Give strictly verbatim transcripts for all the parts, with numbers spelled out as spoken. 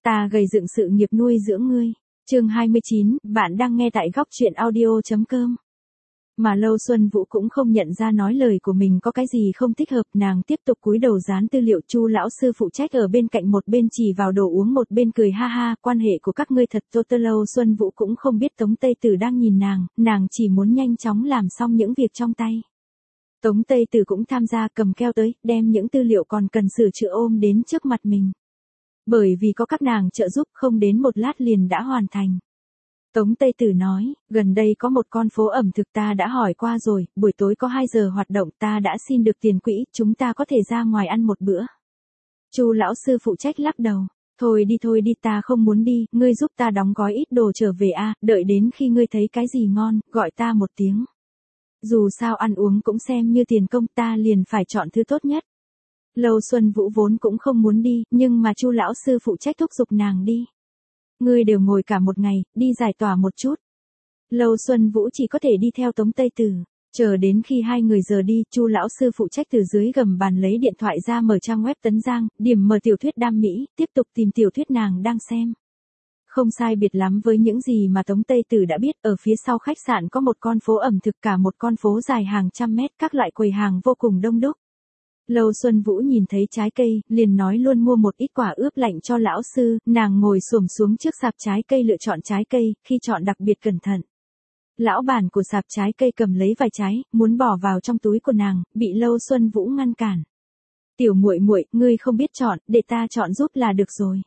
Ta gầy dựng sự nghiệp nuôi dưỡng ngươi. Chương hai mươi chín, bạn đang nghe tại góc truyện audio.com. Mà Lâu Xuân Vũ cũng không nhận ra nói lời của mình có cái gì không thích hợp, nàng tiếp tục cúi đầu dán tư liệu. Chu lão sư phụ trách ở bên cạnh một bên chỉ vào đồ uống một bên cười ha ha, quan hệ của các ngươi thật tốt. Lâu Xuân Vũ cũng không biết Tống Tây Tử đang nhìn nàng, nàng chỉ muốn nhanh chóng làm xong những việc trong tay. Tống Tây Tử cũng tham gia, cầm keo tới, đem những tư liệu còn cần sửa chữa ôm đến trước mặt mình. Bởi vì có các nàng trợ giúp, không đến một lát liền đã hoàn thành. Tống Tây Tử nói, gần đây có một con phố ẩm thực ta đã hỏi qua rồi, buổi tối có hai giờ hoạt động, ta đã xin được tiền quỹ, chúng ta có thể ra ngoài ăn một bữa. Chu lão sư phụ trách lắc đầu, thôi đi thôi đi, ta không muốn đi, ngươi giúp ta đóng gói ít đồ trở về a, đợi đến khi ngươi thấy cái gì ngon, gọi ta một tiếng. Dù sao ăn uống cũng xem như tiền công, ta liền phải chọn thứ tốt nhất. Lâu Xuân Vũ vốn cũng không muốn đi, nhưng mà Chu lão sư phụ trách thúc giục nàng đi. Ngươi đều ngồi cả một ngày, đi giải tỏa một chút. Lâu Xuân Vũ chỉ có thể đi theo Tống Tây Tử. Chờ đến khi hai người giờ đi, Chu lão sư phụ trách từ dưới gầm bàn lấy điện thoại ra mở trang web Tấn Giang, điểm mở tiểu thuyết đam mỹ, tiếp tục tìm tiểu thuyết nàng đang xem. Không sai biệt lắm với những gì mà Tống Tây Tử đã biết, ở phía sau khách sạn có một con phố ẩm thực, cả một con phố dài hàng trăm mét, các loại quầy hàng vô cùng đông đúc. Lâu Xuân Vũ nhìn thấy trái cây, liền nói luôn mua một ít quả ướp lạnh cho lão sư, nàng ngồi xổm xuống trước sạp trái cây lựa chọn trái cây, khi chọn đặc biệt cẩn thận. Lão bản của sạp trái cây cầm lấy vài trái, muốn bỏ vào trong túi của nàng, bị Lâu Xuân Vũ ngăn cản. Tiểu muội muội, ngươi không biết chọn, để ta chọn giúp là được rồi.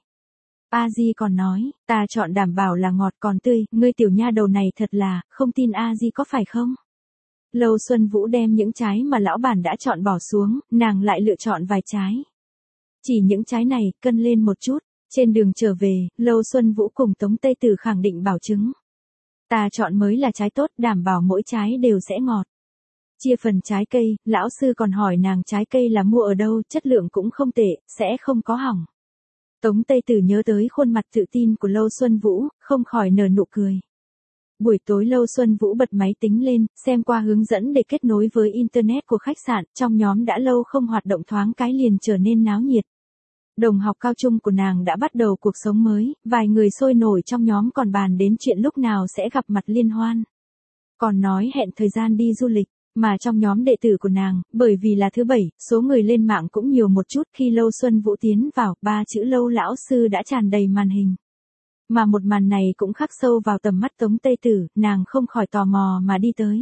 A Di còn nói, ta chọn đảm bảo là ngọt còn tươi, ngươi tiểu nha đầu này thật là, không tin A Di có phải không? Lâu Xuân Vũ đem những trái mà lão bản đã chọn bỏ xuống, nàng lại lựa chọn vài trái. Chỉ những trái này, cân lên một chút. Trên đường trở về, Lâu Xuân Vũ cùng Tống Tây Tử khẳng định bảo chứng. Ta chọn mới là trái tốt, đảm bảo mỗi trái đều sẽ ngọt. Chia phần trái cây, lão sư còn hỏi nàng trái cây là mua ở đâu, chất lượng cũng không tệ, sẽ không có hỏng. Tống Tây Tử nhớ tới khuôn mặt tự tin của Lâu Xuân Vũ, không khỏi nở nụ cười. Buổi tối Lâu Xuân Vũ bật máy tính lên, xem qua hướng dẫn để kết nối với Internet của khách sạn, trong nhóm đã lâu không hoạt động thoáng cái liền trở nên náo nhiệt. Đồng học cao trung của nàng đã bắt đầu cuộc sống mới, vài người sôi nổi trong nhóm còn bàn đến chuyện lúc nào sẽ gặp mặt liên hoan. Còn nói hẹn thời gian đi du lịch, mà trong nhóm đệ tử của nàng, bởi vì là thứ bảy, số người lên mạng cũng nhiều một chút, khi Lâu Xuân Vũ tiến vào, ba chữ Lâu lão sư đã tràn đầy màn hình. Mà một màn này cũng khắc sâu vào tầm mắt Tống Tây Tử, nàng không khỏi tò mò mà đi tới.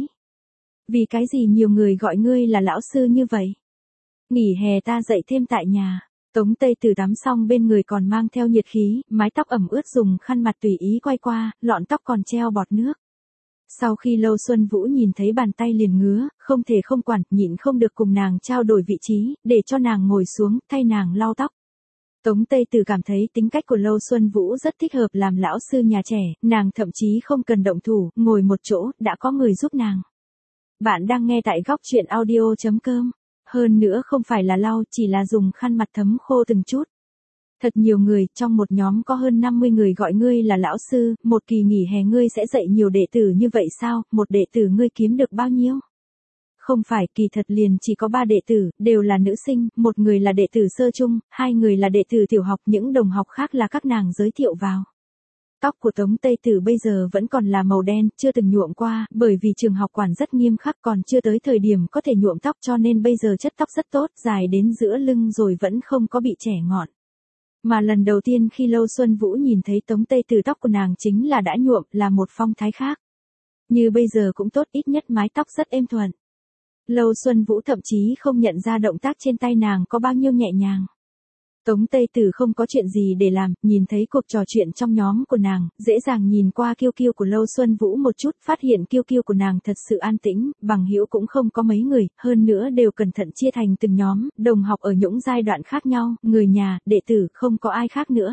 Vì cái gì nhiều người gọi ngươi là lão sư như vậy? Nghỉ hè ta dạy thêm tại nhà. Tống Tây Tử tắm xong bên người còn mang theo nhiệt khí, mái tóc ẩm ướt dùng khăn mặt tùy ý quay qua, lọn tóc còn treo bọt nước. Sau khi Lâu Xuân Vũ nhìn thấy bàn tay liền ngứa, không thể không quản, nhịn không được cùng nàng trao đổi vị trí, để cho nàng ngồi xuống, thay nàng lau tóc. Tống Tây Tử cảm thấy tính cách của Lâu Xuân Vũ rất thích hợp làm lão sư nhà trẻ, nàng thậm chí không cần động thủ, ngồi một chỗ, đã có người giúp nàng. Bạn đang nghe tại góc truyện audio.com. Hơn nữa không phải là lau, chỉ là dùng khăn mặt thấm khô từng chút. Thật nhiều người, trong một nhóm có hơn năm mươi người gọi ngươi là lão sư, một kỳ nghỉ hè ngươi sẽ dạy nhiều đệ tử như vậy sao, một đệ tử ngươi kiếm được bao nhiêu? Không phải, kỳ thật liền chỉ có ba đệ tử, đều là nữ sinh, một người là đệ tử sơ trung, hai người là đệ tử tiểu học, những đồng học khác là các nàng giới thiệu vào. Tóc của Tống Tây Tử bây giờ vẫn còn là màu đen, chưa từng nhuộm qua, bởi vì trường học quản rất nghiêm khắc, còn chưa tới thời điểm có thể nhuộm tóc, cho nên bây giờ chất tóc rất tốt, dài đến giữa lưng rồi vẫn không có bị chẻ ngọn. Mà lần đầu tiên khi Lâu Xuân Vũ nhìn thấy Tống Tây Tử, tóc của nàng chính là đã nhuộm, là một phong thái khác. Như bây giờ cũng tốt, ít nhất mái tóc rất êm thuận. Lâu Xuân Vũ thậm chí không nhận ra động tác trên tay nàng có bao nhiêu nhẹ nhàng. Tống Tây Tử không có chuyện gì để làm, nhìn thấy cuộc trò chuyện trong nhóm của nàng, dễ dàng nhìn qua kiêu kiêu của Lâu Xuân Vũ một chút, phát hiện kiêu kiêu của nàng thật sự an tĩnh, bằng hữu cũng không có mấy người, hơn nữa đều cẩn thận chia thành từng nhóm, đồng học ở những giai đoạn khác nhau, người nhà, đệ tử, không có ai khác nữa.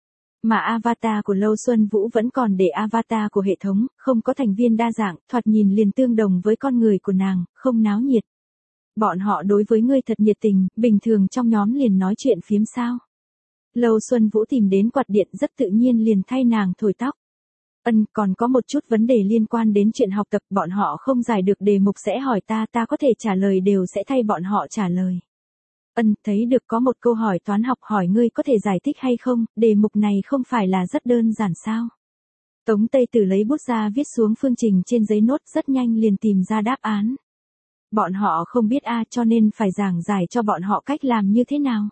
Mà avatar của Lâu Xuân Vũ vẫn còn để avatar của hệ thống, không có thành viên đa dạng, thoạt nhìn liền tương đồng với con người của nàng, không náo nhiệt. Bọn họ đối với ngươi thật nhiệt tình, bình thường trong nhóm liền nói chuyện phiếm sao. Lâu Xuân Vũ tìm đến quạt điện rất tự nhiên liền thay nàng thổi tóc. Ân, còn có một chút vấn đề liên quan đến chuyện học tập, bọn họ không giải được đề mục sẽ hỏi ta, ta có thể trả lời đều sẽ thay bọn họ trả lời. Ân, thấy được có một câu hỏi toán học hỏi ngươi có thể giải thích hay không, đề mục này không phải là rất đơn giản sao? Tống Tây Tử lấy bút ra viết xuống phương trình trên giấy nốt rất nhanh liền tìm ra đáp án. Bọn họ không biết a cho nên phải giảng giải cho bọn họ cách làm như thế nào.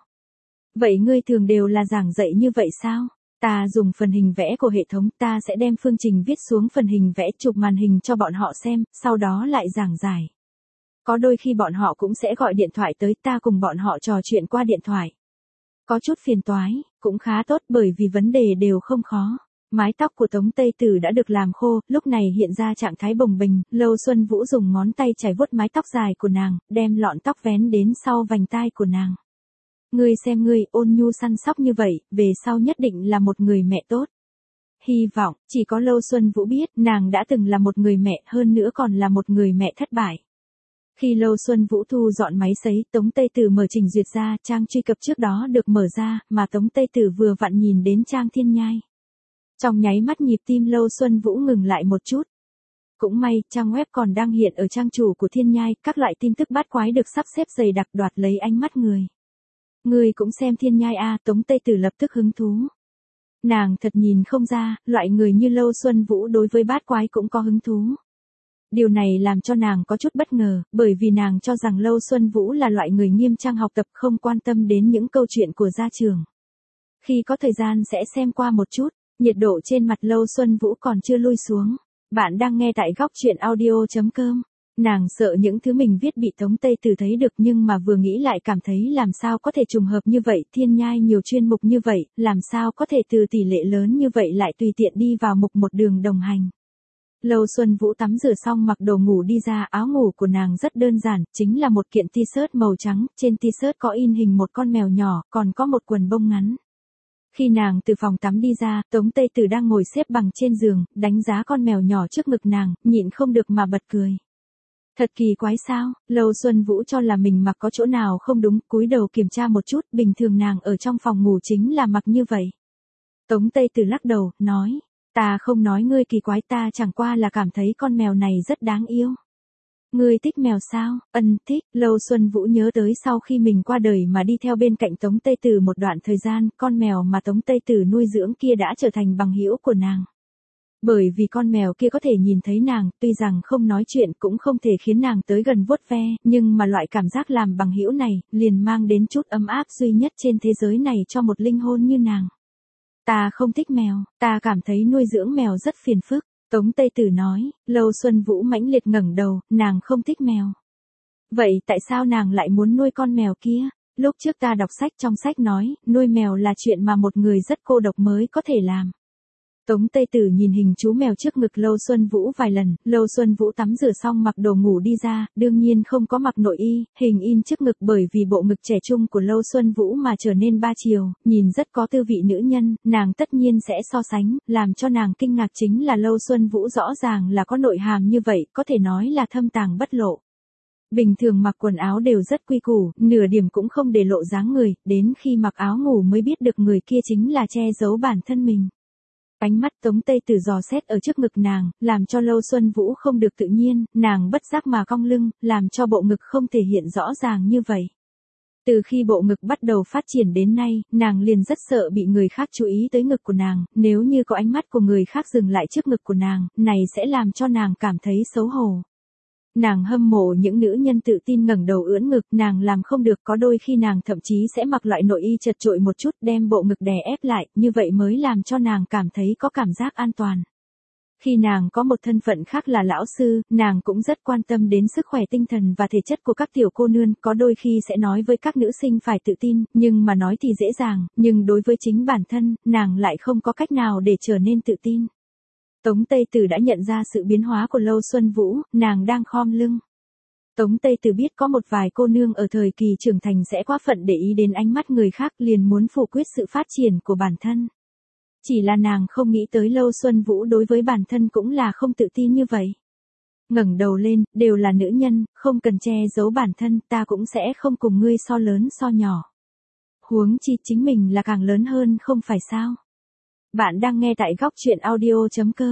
Vậy ngươi thường đều là giảng dạy như vậy sao? Ta dùng phần hình vẽ của hệ thống, ta sẽ đem phương trình viết xuống phần hình vẽ chụp màn hình cho bọn họ xem, sau đó lại giảng giải. Có đôi khi bọn họ cũng sẽ gọi điện thoại tới, ta cùng bọn họ trò chuyện qua điện thoại. Có chút phiền toái, cũng khá tốt bởi vì vấn đề đều không khó. Mái tóc của Tống Tây Tử đã được làm khô, lúc này hiện ra trạng thái bồng bềnh, Lâu Xuân Vũ dùng ngón tay chải vuốt mái tóc dài của nàng, đem lọn tóc vén đến sau vành tai của nàng. Ngươi xem ngươi, ôn nhu săn sóc như vậy, về sau nhất định là một người mẹ tốt. Hy vọng, chỉ có Lâu Xuân Vũ biết, nàng đã từng là một người mẹ, hơn nữa còn là một người mẹ thất bại. Khi Lâu Xuân Vũ thu dọn máy sấy, Tống Tây Tử mở trình duyệt ra, trang truy cập trước đó được mở ra, mà Tống Tây Tử vừa vặn nhìn đến trang Thiên Nhai. Trong nháy mắt nhịp tim Lâu Xuân Vũ ngừng lại một chút. Cũng may, trang web còn đang hiện ở trang chủ của Thiên Nhai, các loại tin tức bát quái được sắp xếp dày đặc đoạt lấy ánh mắt người. Người cũng xem Thiên Nhai a, Tống Tây Tử lập tức hứng thú. Nàng thật nhìn không ra, loại người như Lâu Xuân Vũ đối với bát quái cũng có hứng thú. Điều này làm cho nàng có chút bất ngờ, bởi vì nàng cho rằng Lâu Xuân Vũ là loại người nghiêm trang học tập không quan tâm đến những câu chuyện của gia trường. Khi có thời gian sẽ xem qua một chút, nhiệt độ trên mặt Lâu Xuân Vũ còn chưa lui xuống. Bạn đang nghe tại góc truyện audio chấm com. Nàng sợ những thứ mình viết bị Tống Tây Tử thấy được nhưng mà vừa nghĩ lại cảm thấy làm sao có thể trùng hợp như vậy, Thiên Nhai nhiều chuyên mục như vậy, làm sao có thể từ tỷ lệ lớn như vậy lại tùy tiện đi vào mục một đường đồng hành. Lâu Xuân Vũ tắm rửa xong mặc đồ ngủ đi ra, áo ngủ của nàng rất đơn giản, chính là một kiện t-shirt màu trắng, trên t-shirt có in hình một con mèo nhỏ, còn có một quần bông ngắn. Khi nàng từ phòng tắm đi ra, Tống Tây Tử đang ngồi xếp bằng trên giường, đánh giá con mèo nhỏ trước ngực nàng, nhịn không được mà bật cười. Thật kỳ quái sao, Lâu Xuân Vũ cho là mình mặc có chỗ nào không đúng, cúi đầu kiểm tra một chút, bình thường nàng ở trong phòng ngủ chính là mặc như vậy. Tống Tây Tử lắc đầu, nói, ta không nói ngươi kỳ quái, ta chẳng qua là cảm thấy con mèo này rất đáng yêu. Ngươi thích mèo sao? Ân, thích. Lâu Xuân Vũ nhớ tới sau khi mình qua đời mà đi theo bên cạnh Tống Tây Tử một đoạn thời gian, con mèo mà Tống Tây Tử nuôi dưỡng kia đã trở thành bằng hữu của nàng. Bởi vì con mèo kia có thể nhìn thấy nàng, tuy rằng không nói chuyện cũng không thể khiến nàng tới gần vuốt ve, nhưng mà loại cảm giác làm bằng hữu này, liền mang đến chút ấm áp duy nhất trên thế giới này cho một linh hồn như nàng. Ta không thích mèo, ta cảm thấy nuôi dưỡng mèo rất phiền phức. Tống Tây Tử nói, Lâu Xuân Vũ mãnh liệt ngẩng đầu, nàng không thích mèo. Vậy tại sao nàng lại muốn nuôi con mèo kia? Lúc trước ta đọc sách trong sách nói, nuôi mèo là chuyện mà một người rất cô độc mới có thể làm. Tống Tây Tử nhìn hình chú mèo trước ngực Lâu Xuân Vũ vài lần, Lâu Xuân Vũ tắm rửa xong mặc đồ ngủ đi ra, đương nhiên không có mặc nội y, hình in trước ngực bởi vì bộ ngực trẻ trung của Lâu Xuân Vũ mà trở nên ba chiều, nhìn rất có tư vị nữ nhân, nàng tất nhiên sẽ so sánh, làm cho nàng kinh ngạc chính là Lâu Xuân Vũ rõ ràng là có nội hàm như vậy, có thể nói là thâm tàng bất lộ. Bình thường mặc quần áo đều rất quy củ, nửa điểm cũng không để lộ dáng người, đến khi mặc áo ngủ mới biết được người kia chính là che giấu bản thân mình. Ánh mắt Tống Tây Tử dò xét ở trước ngực nàng, làm cho Lâu Xuân Vũ không được tự nhiên, nàng bất giác mà cong lưng, làm cho bộ ngực không thể hiện rõ ràng như vậy. Từ khi bộ ngực bắt đầu phát triển đến nay, nàng liền rất sợ bị người khác chú ý tới ngực của nàng, nếu như có ánh mắt của người khác dừng lại trước ngực của nàng, này sẽ làm cho nàng cảm thấy xấu hổ. Nàng hâm mộ những nữ nhân tự tin ngẩng đầu ưỡn ngực, nàng làm không được, có đôi khi nàng thậm chí sẽ mặc loại nội y chật chội một chút, đem bộ ngực đè ép lại, như vậy mới làm cho nàng cảm thấy có cảm giác an toàn. Khi nàng có một thân phận khác là lão sư, nàng cũng rất quan tâm đến sức khỏe tinh thần và thể chất của các tiểu cô nương, có đôi khi sẽ nói với các nữ sinh phải tự tin, nhưng mà nói thì dễ dàng, nhưng đối với chính bản thân, nàng lại không có cách nào để trở nên tự tin. Tống Tây Tử đã nhận ra sự biến hóa của Lâu Xuân Vũ, nàng đang khom lưng. Tống Tây Tử biết có một vài cô nương ở thời kỳ trưởng thành sẽ quá phận để ý đến ánh mắt người khác, liền muốn phủ quyết sự phát triển của bản thân. Chỉ là nàng không nghĩ tới Lâu Xuân Vũ đối với bản thân cũng là không tự tin như vậy. Ngẩng đầu lên, đều là nữ nhân, không cần che giấu bản thân, ta cũng sẽ không cùng ngươi so lớn so nhỏ. Huống chi chính mình là càng lớn hơn không phải sao? Bạn đang nghe tại góc truyện audio chấm com.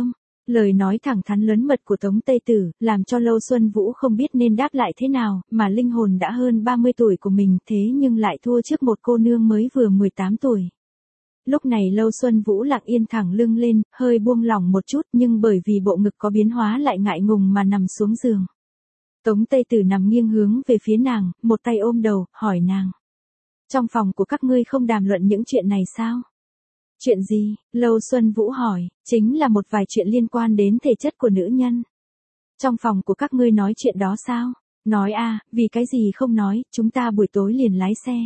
Lời nói thẳng thắn lớn mật của Tống Tây Tử, làm cho Lâu Xuân Vũ không biết nên đáp lại thế nào, mà linh hồn đã hơn ba mươi tuổi của mình thế nhưng lại thua trước một cô nương mới vừa mười tám tuổi. Lúc này Lâu Xuân Vũ lặng yên thẳng lưng lên, hơi buông lỏng một chút nhưng bởi vì bộ ngực có biến hóa lại ngại ngùng mà nằm xuống giường. Tống Tây Tử nằm nghiêng hướng về phía nàng, một tay ôm đầu, hỏi nàng. Trong phòng của các ngươi không đàm luận những chuyện này sao? Chuyện gì? Lâu Xuân Vũ hỏi, chính là một vài chuyện liên quan đến thể chất của nữ nhân. Trong phòng của các ngươi nói chuyện đó sao? Nói a, vì cái gì không nói, chúng ta buổi tối liền lái xe.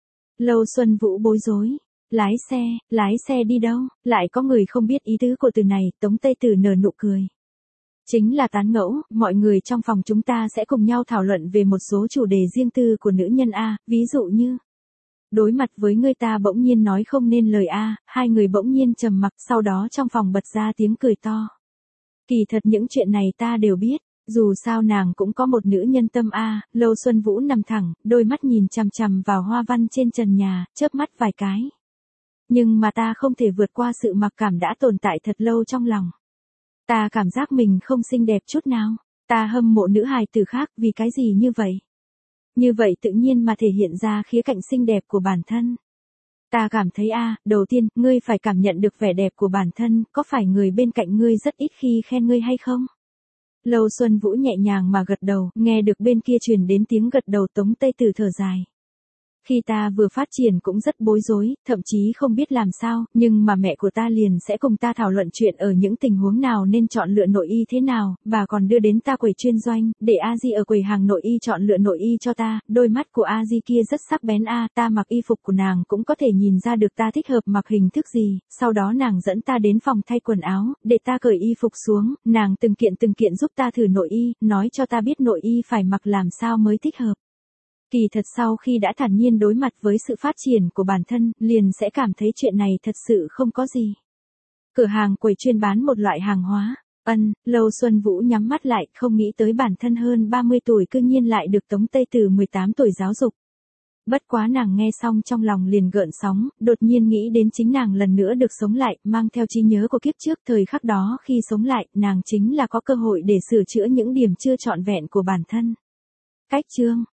Lâu Xuân Vũ bối rối. Lái xe, lái xe đi đâu? Lại có người không biết ý tứ của từ này, Tống Tây Tử nở nụ cười. Chính là tán ngẫu, mọi người trong phòng chúng ta sẽ cùng nhau thảo luận về một số chủ đề riêng tư của nữ nhân A, ví dụ như đối mặt với người ta bỗng nhiên nói không nên lời A, hai người bỗng nhiên trầm mặc, sau đó trong phòng bật ra tiếng cười to. Kỳ thật những chuyện này ta đều biết, dù sao nàng cũng có một nữ nhân tâm A, Lâu Xuân Vũ nằm thẳng, đôi mắt nhìn chằm chằm vào hoa văn trên trần nhà, chớp mắt vài cái. Nhưng mà ta không thể vượt qua sự mặc cảm đã tồn tại thật lâu trong lòng. Ta cảm giác mình không xinh đẹp chút nào. Ta hâm mộ nữ hài tử khác vì cái gì như vậy? Như vậy tự nhiên mà thể hiện ra khía cạnh xinh đẹp của bản thân. Ta cảm thấy a, à, đầu tiên, ngươi phải cảm nhận được vẻ đẹp của bản thân, có phải người bên cạnh ngươi rất ít khi khen ngươi hay không? Lâu Xuân Vũ nhẹ nhàng mà gật đầu, nghe được bên kia truyền đến tiếng gật đầu Tống Tây Tử thở dài. Khi ta vừa phát triển cũng rất bối rối, thậm chí không biết làm sao, nhưng mà mẹ của ta liền sẽ cùng ta thảo luận chuyện ở những tình huống nào nên chọn lựa nội y thế nào, bà còn đưa đến ta quầy chuyên doanh, để A Di ở quầy hàng nội y chọn lựa nội y cho ta, đôi mắt của A Di kia rất sắc bén a, ta mặc y phục của nàng cũng có thể nhìn ra được ta thích hợp mặc hình thức gì, sau đó nàng dẫn ta đến phòng thay quần áo, để ta cởi y phục xuống, nàng từng kiện từng kiện giúp ta thử nội y, nói cho ta biết nội y phải mặc làm sao mới thích hợp. Kỳ thật sau khi đã thản nhiên đối mặt với sự phát triển của bản thân, liền sẽ cảm thấy chuyện này thật sự không có gì. Cửa hàng quầy chuyên bán một loại hàng hóa. Ân, Lâu Xuân Vũ nhắm mắt lại, không nghĩ tới bản thân hơn ba mươi tuổi cư nhiên lại được Tống Tây Tử mười tám tuổi giáo dục. Bất quá nàng nghe xong trong lòng liền gợn sóng, đột nhiên nghĩ đến chính nàng lần nữa được sống lại, mang theo trí nhớ của kiếp trước thời khắc đó khi sống lại, nàng chính là có cơ hội để sửa chữa những điểm chưa trọn vẹn của bản thân. Cách chương